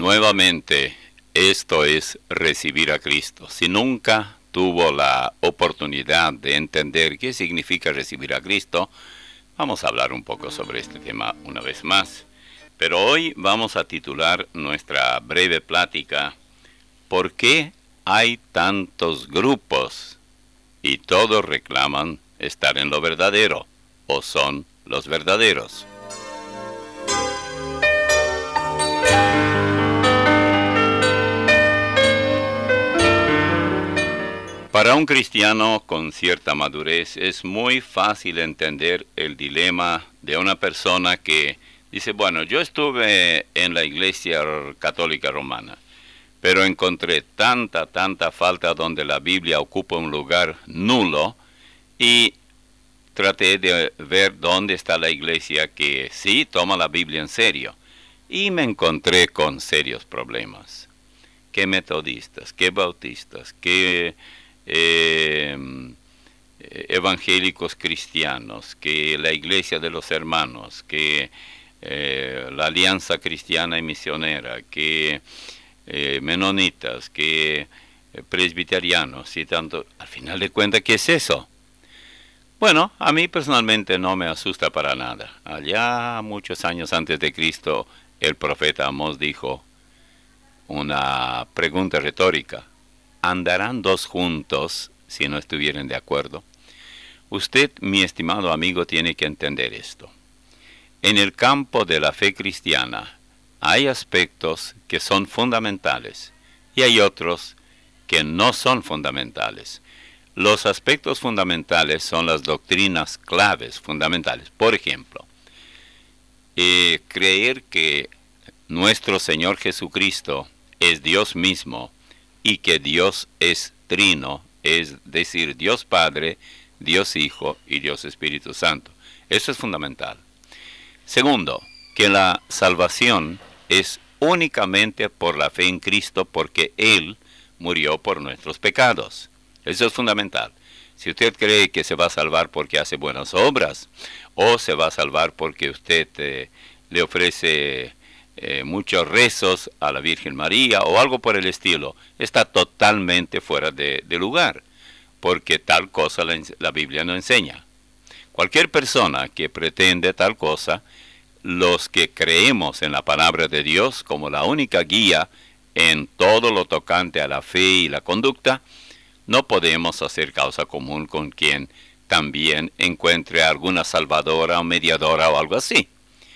Nuevamente, esto es recibir a Cristo. Si nunca tuvo la oportunidad de entender qué significa recibir a Cristo, vamos a hablar un poco sobre este tema una vez más. Pero hoy vamos a titular nuestra breve plática ¿Por qué hay tantos grupos y todos reclaman estar en lo verdadero o son los verdaderos? Para un cristiano con cierta madurez es muy fácil entender el dilema de una persona que dice, bueno, yo estuve en la Iglesia Católica Romana, pero encontré tanta falta donde la Biblia ocupa un lugar nulo y traté de ver dónde está la iglesia que sí toma la Biblia en serio y me encontré con serios problemas. ¿Qué metodistas? ¿Qué bautistas? ¿Qué evangélicos cristianos? ¿Qué la iglesia de los hermanos? ¿Qué la alianza cristiana y misionera? ¿Qué menonitas? ¿Qué presbiterianos? Y tanto, al final de cuentas, ¿qué es eso? Bueno, a mí personalmente no me asusta para nada. Allá muchos años antes de Cristo, el profeta Amós dijo una pregunta retórica. ¿Andarán dos juntos si no estuvieran de acuerdo? Usted, mi estimado amigo, tiene que entender esto. En el campo de la fe cristiana hay aspectos que son fundamentales y hay otros que no son fundamentales. Los aspectos fundamentales son las doctrinas claves fundamentales. Por ejemplo, creer que nuestro Señor Jesucristo es Dios mismo y que Dios es trino, es decir, Dios Padre, Dios Hijo y Dios Espíritu Santo. Eso es fundamental. Segundo, que la salvación es únicamente por la fe en Cristo porque Él murió por nuestros pecados. Eso es fundamental. Si usted cree que se va a salvar porque hace buenas obras, o se va a salvar porque usted le ofrece muchos rezos a la Virgen María, o algo por el estilo, está totalmente fuera de lugar, porque tal cosa la Biblia no enseña. Cualquier persona que pretende tal cosa, los que creemos en la palabra de Dios como la única guía en todo lo tocante a la fe y la conducta, no podemos hacer causa común con quien también encuentre alguna salvadora o mediadora o algo así.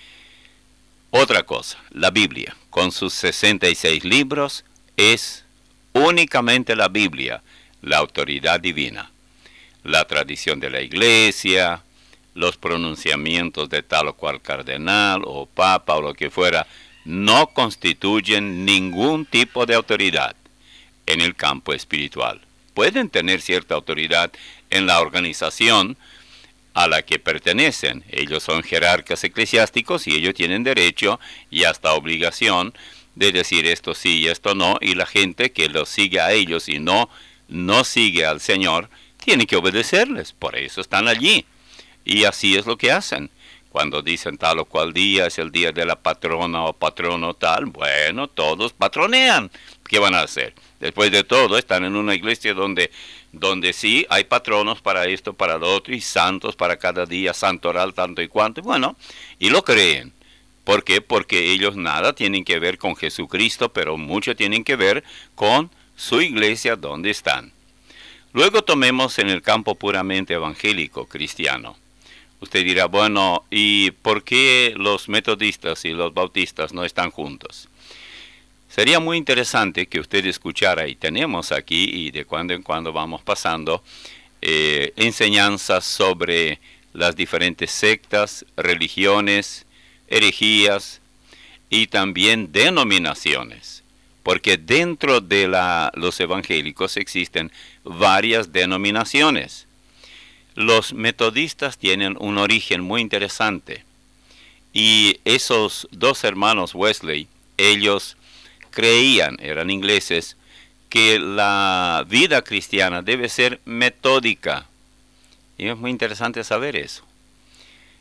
Otra cosa, la Biblia, con sus 66 libros, es únicamente la Biblia, la autoridad divina. La tradición de la iglesia, los pronunciamientos de tal o cual cardenal o papa o lo que fuera, no constituyen ningún tipo de autoridad en el campo espiritual. Pueden tener cierta autoridad en la organización a la que pertenecen. Ellos son jerarcas eclesiásticos y ellos tienen derecho y hasta obligación de decir esto sí y esto no, y la gente que los sigue a ellos y no sigue al Señor, tiene que obedecerles. Por eso están allí. Y así es lo que hacen. Cuando dicen tal o cual día es el día de la patrona o patrono tal, bueno, todos patronean. ¿Qué van a hacer? Después de todo, están en una iglesia donde sí hay patronos para esto, para lo otro, y santos para cada día, santoral, tanto y cuanto. Bueno, y lo creen. ¿Por qué? Porque ellos nada tienen que ver con Jesucristo, pero mucho tienen que ver con su iglesia donde están. Luego tomemos en el campo puramente evangélico, cristiano. Usted dirá, bueno, ¿y por qué los metodistas y los bautistas no están juntos? Sería muy interesante que usted escuchara, y tenemos aquí, y de cuando en cuando vamos pasando, enseñanzas sobre las diferentes sectas, religiones, herejías y también denominaciones. Porque dentro de los evangélicos existen varias denominaciones. Los metodistas tienen un origen muy interesante. Y esos dos hermanos Wesley, ellos creían, eran ingleses, que la vida cristiana debe ser metódica. Y es muy interesante saber eso.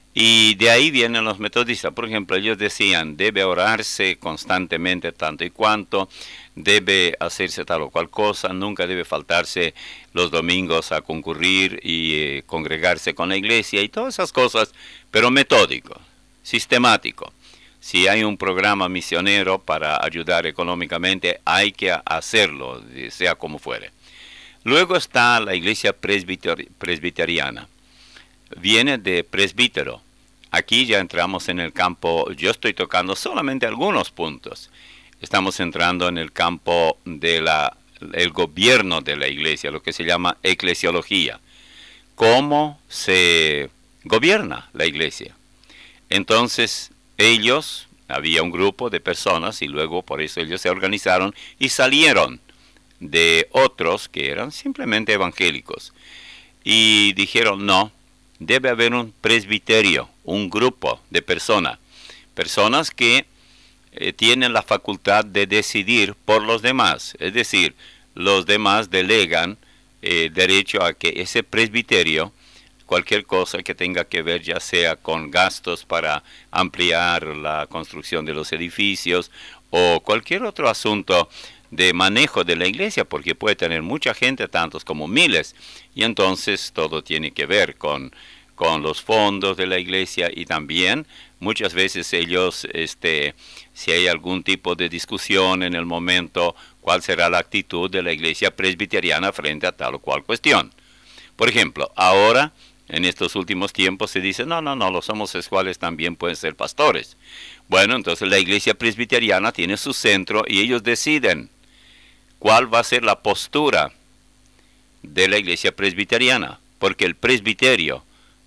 Y de ahí vienen los metodistas. Por ejemplo, ellos decían, debe orarse constantemente tanto y cuanto, debe hacerse tal o cual cosa, nunca debe faltarse los domingos a concurrir y congregarse con la iglesia y todas esas cosas, pero metódico, sistemático. Si hay un programa misionero para ayudar económicamente, hay que hacerlo, sea como fuere. Luego está la iglesia presbiteriana. Viene de presbítero. Aquí ya entramos en el campo, yo estoy tocando solamente algunos puntos. Estamos entrando en el campo de el gobierno de la iglesia, lo que se llama eclesiología. ¿Cómo se gobierna la iglesia? Entonces, había un grupo de personas y luego por eso ellos se organizaron y salieron de otros que eran simplemente evangélicos. Y dijeron, no, debe haber un presbiterio, un grupo de personas que tienen la facultad de decidir por los demás. Es decir, los demás delegan derecho a que ese presbiterio, cualquier cosa que tenga que ver ya sea con gastos para ampliar la construcción de los edificios o cualquier otro asunto de manejo de la iglesia, porque puede tener mucha gente, tantos como miles, y entonces todo tiene que ver con los fondos de la iglesia y también muchas veces ellos, si hay algún tipo de discusión en el momento, cuál será la actitud de la iglesia presbiteriana frente a tal o cual cuestión. Por ejemplo, ahora, en estos últimos tiempos se dice, no, los homosexuales también pueden ser pastores. Bueno, entonces la iglesia presbiteriana tiene su centro y ellos deciden cuál va a ser la postura de la iglesia presbiteriana, porque el presbiterio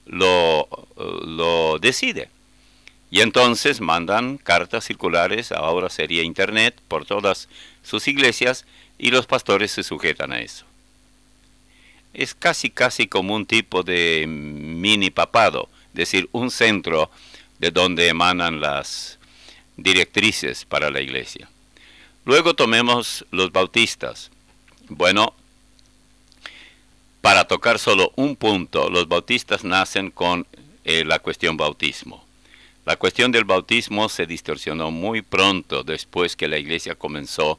lo decide. Y entonces mandan cartas circulares, ahora sería internet, por todas sus iglesias, y los pastores se sujetan a eso. Es casi como un tipo de mini papado, es decir, un centro de donde emanan las directrices para la iglesia. Luego tomemos los bautistas. Bueno, para tocar solo un punto, los bautistas nacen con la cuestión bautismo. La cuestión del bautismo se distorsionó muy pronto después que la iglesia comenzó,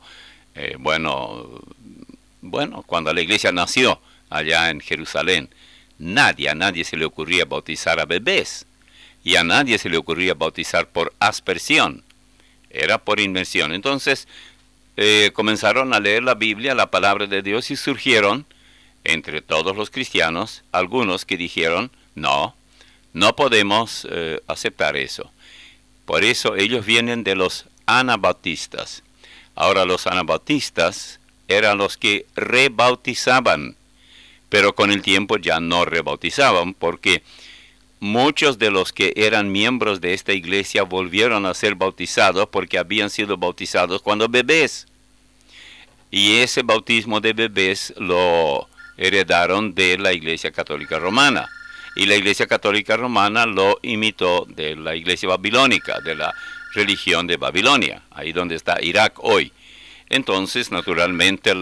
cuando la iglesia nació allá en Jerusalén. A nadie se le ocurría bautizar a bebés y a nadie se le ocurría bautizar por aspersión. Era por inmersión. Entonces comenzaron a leer la Biblia, la palabra de Dios, y surgieron entre todos los cristianos algunos que dijeron, no podemos aceptar eso. Por eso ellos vienen de los anabautistas. Ahora los anabautistas eran los que rebautizaban, pero con el tiempo ya no rebautizaban, porque muchos de los que eran miembros de esta iglesia volvieron a ser bautizados porque habían sido bautizados cuando bebés. Y ese bautismo de bebés lo heredaron de la Iglesia Católica Romana. Y la Iglesia Católica Romana lo imitó de la Iglesia Babilónica, de la religión de Babilonia, ahí donde está Irak hoy. Entonces, naturalmente,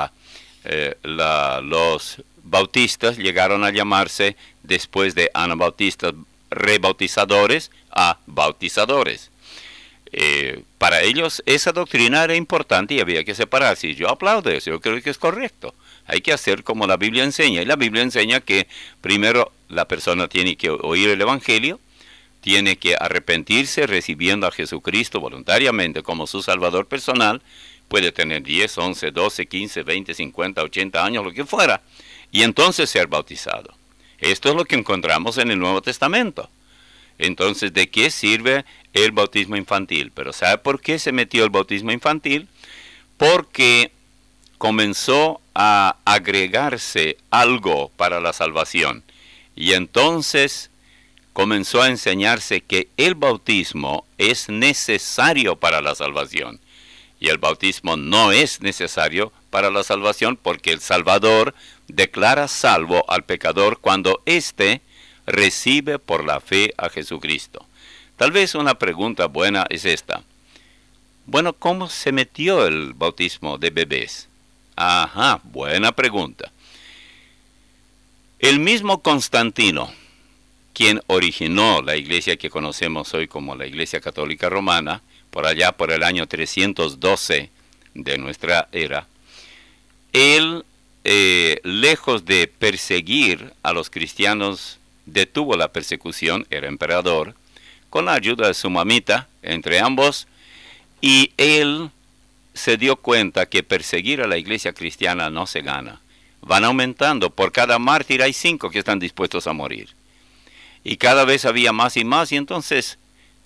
los bautistas llegaron a llamarse, después de anabautistas rebautizadores, a bautizadores. Para ellos esa doctrina era importante y había que separarse. Y yo aplaudo eso, yo creo que es correcto. Hay que hacer como la Biblia enseña. Y la Biblia enseña que primero la persona tiene que oír el Evangelio, tiene que arrepentirse recibiendo a Jesucristo voluntariamente como su Salvador personal. Puede tener 10, 11, 12, 15, 20, 50, 80 años, lo que fuera. Y entonces ser bautizado. Esto es lo que encontramos en el Nuevo Testamento. Entonces, ¿de qué sirve el bautismo infantil? Pero ¿sabe por qué se metió el bautismo infantil? Porque comenzó a agregarse algo para la salvación. Y entonces comenzó a enseñarse que el bautismo es necesario para la salvación. Y el bautismo no es necesario para la salvación porque el Salvador declara salvo al pecador cuando éste recibe por la fe a Jesucristo. Tal vez una pregunta buena es esta. Bueno, ¿cómo se metió el bautismo de bebés? Ajá, buena pregunta. El mismo Constantino, quien originó la iglesia que conocemos hoy como la Iglesia Católica Romana, por allá por el año 312 de nuestra era, él, lejos de perseguir a los cristianos, detuvo la persecución, era emperador, con la ayuda de su mamita, entre ambos, y él se dio cuenta que perseguir a la iglesia cristiana no se gana. Van aumentando, por cada mártir hay 5 que están dispuestos a morir. Y cada vez había más y más, y entonces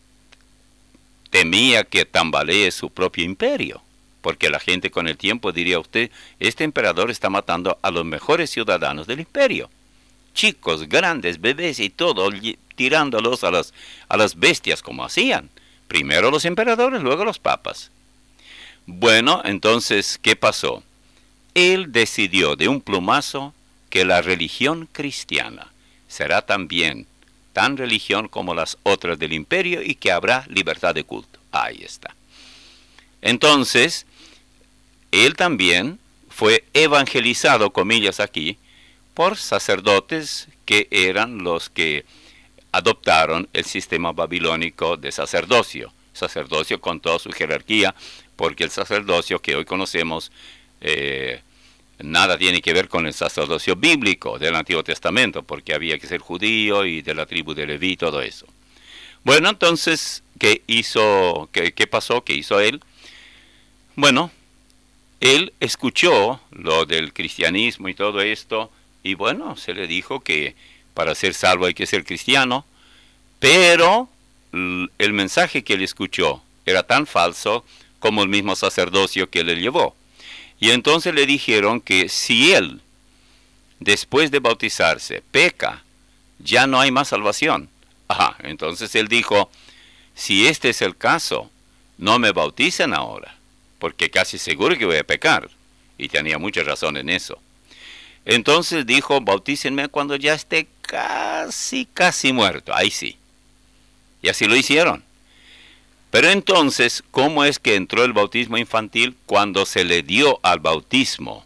temía que tambalee su propio imperio, porque la gente con el tiempo diría: usted, este emperador está matando a los mejores ciudadanos del imperio. Chicos, grandes, bebés y todo, tirándolos a las bestias como hacían. Primero los emperadores, luego los papas. Bueno, entonces, ¿qué pasó? Él decidió de un plumazo que la religión cristiana será también tan religión como las otras del imperio y que habrá libertad de culto. Ahí está. Entonces, él también fue evangelizado, comillas aquí, por sacerdotes que eran los que adoptaron el sistema babilónico de sacerdocio. Sacerdocio con toda su jerarquía, porque el sacerdocio que hoy conocemos nada tiene que ver con el sacerdocio bíblico del Antiguo Testamento, porque había que ser judío y de la tribu de Leví, todo eso. Bueno, entonces, ¿qué pasó? ¿Qué hizo él? Bueno, él escuchó lo del cristianismo y todo esto, y bueno, se le dijo que para ser salvo hay que ser cristiano, pero el mensaje que él escuchó era tan falso como el mismo sacerdocio que le llevó. Y entonces le dijeron que si él, después de bautizarse, peca, ya no hay más salvación. Entonces él dijo: si este es el caso, no me bauticen ahora, porque casi seguro que voy a pecar. Y tenía mucha razón en eso. Entonces dijo: bautícenme cuando ya esté casi muerto. Ahí sí. Y así lo hicieron. Pero entonces, ¿cómo es que entró el bautismo infantil? Cuando se le dio al bautismo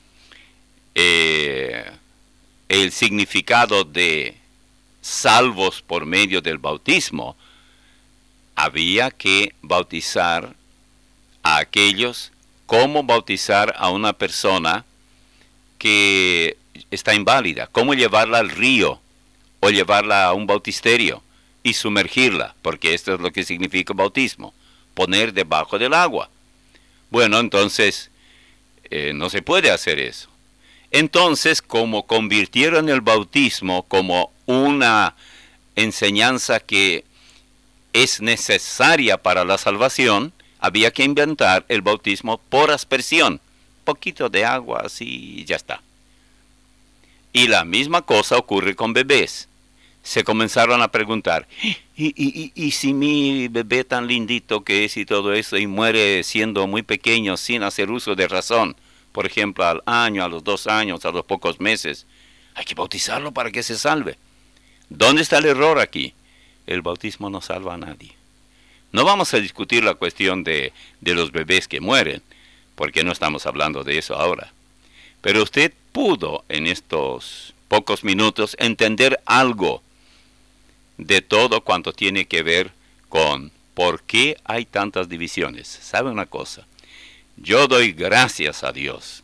el significado de salvos por medio del bautismo, había que bautizar a aquellos como bautizar a una persona que está inválida, cómo llevarla al río o llevarla a un bautisterio y sumergirla, porque esto es lo que significa bautismo, poner debajo del agua. Bueno, entonces no se puede hacer eso. Entonces, como convirtieron el bautismo como una enseñanza que es necesaria para la salvación, había que inventar el bautismo por aspersión. Poquito de agua, así y ya está. Y la misma cosa ocurre con bebés. Se comenzaron a preguntar: ¿y si mi bebé tan lindito que es y todo eso y muere siendo muy pequeño sin hacer uso de razón? Por ejemplo, al año, a los 2 años, a los pocos meses. Hay que bautizarlo para que se salve. ¿Dónde está el error aquí? El bautismo no salva a nadie. No vamos a discutir la cuestión de los bebés que mueren, porque no estamos hablando de eso ahora. Pero usted pudo en estos pocos minutos entender algo de todo cuanto tiene que ver con por qué hay tantas divisiones. ¿Sabe una cosa? Yo doy gracias a Dios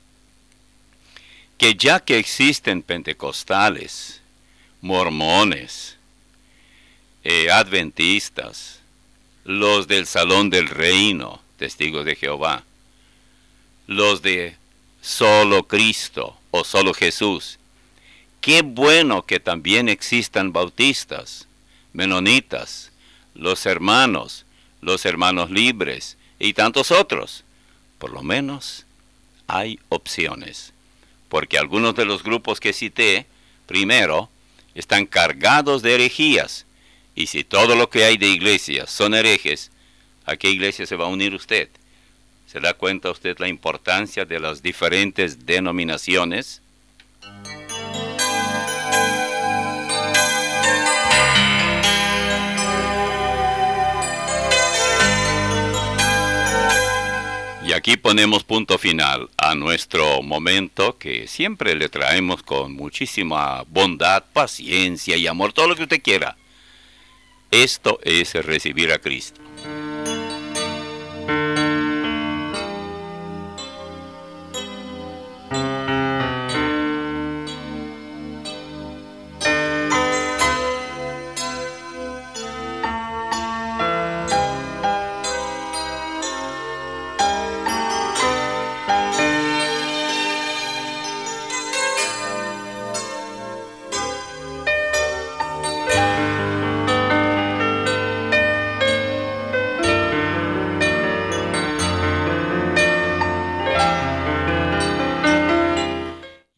que ya que existen pentecostales, mormones, adventistas, los del Salón del Reino, testigos de Jehová, los de solo Cristo o solo Jesús, qué bueno que también existan bautistas, menonitas, los hermanos libres y tantos otros. Por lo menos hay opciones, porque algunos de los grupos que cité, primero, están cargados de herejías, y si todo lo que hay de iglesias son herejes, ¿a qué iglesia se va a unir usted? ¿Se da cuenta usted la importancia de las diferentes denominaciones? Y aquí aquí ponemos punto final a nuestro momento que siempre le traemos con muchísima bondad, paciencia y amor, todo lo que usted quiera. Esto es recibir a Cristo.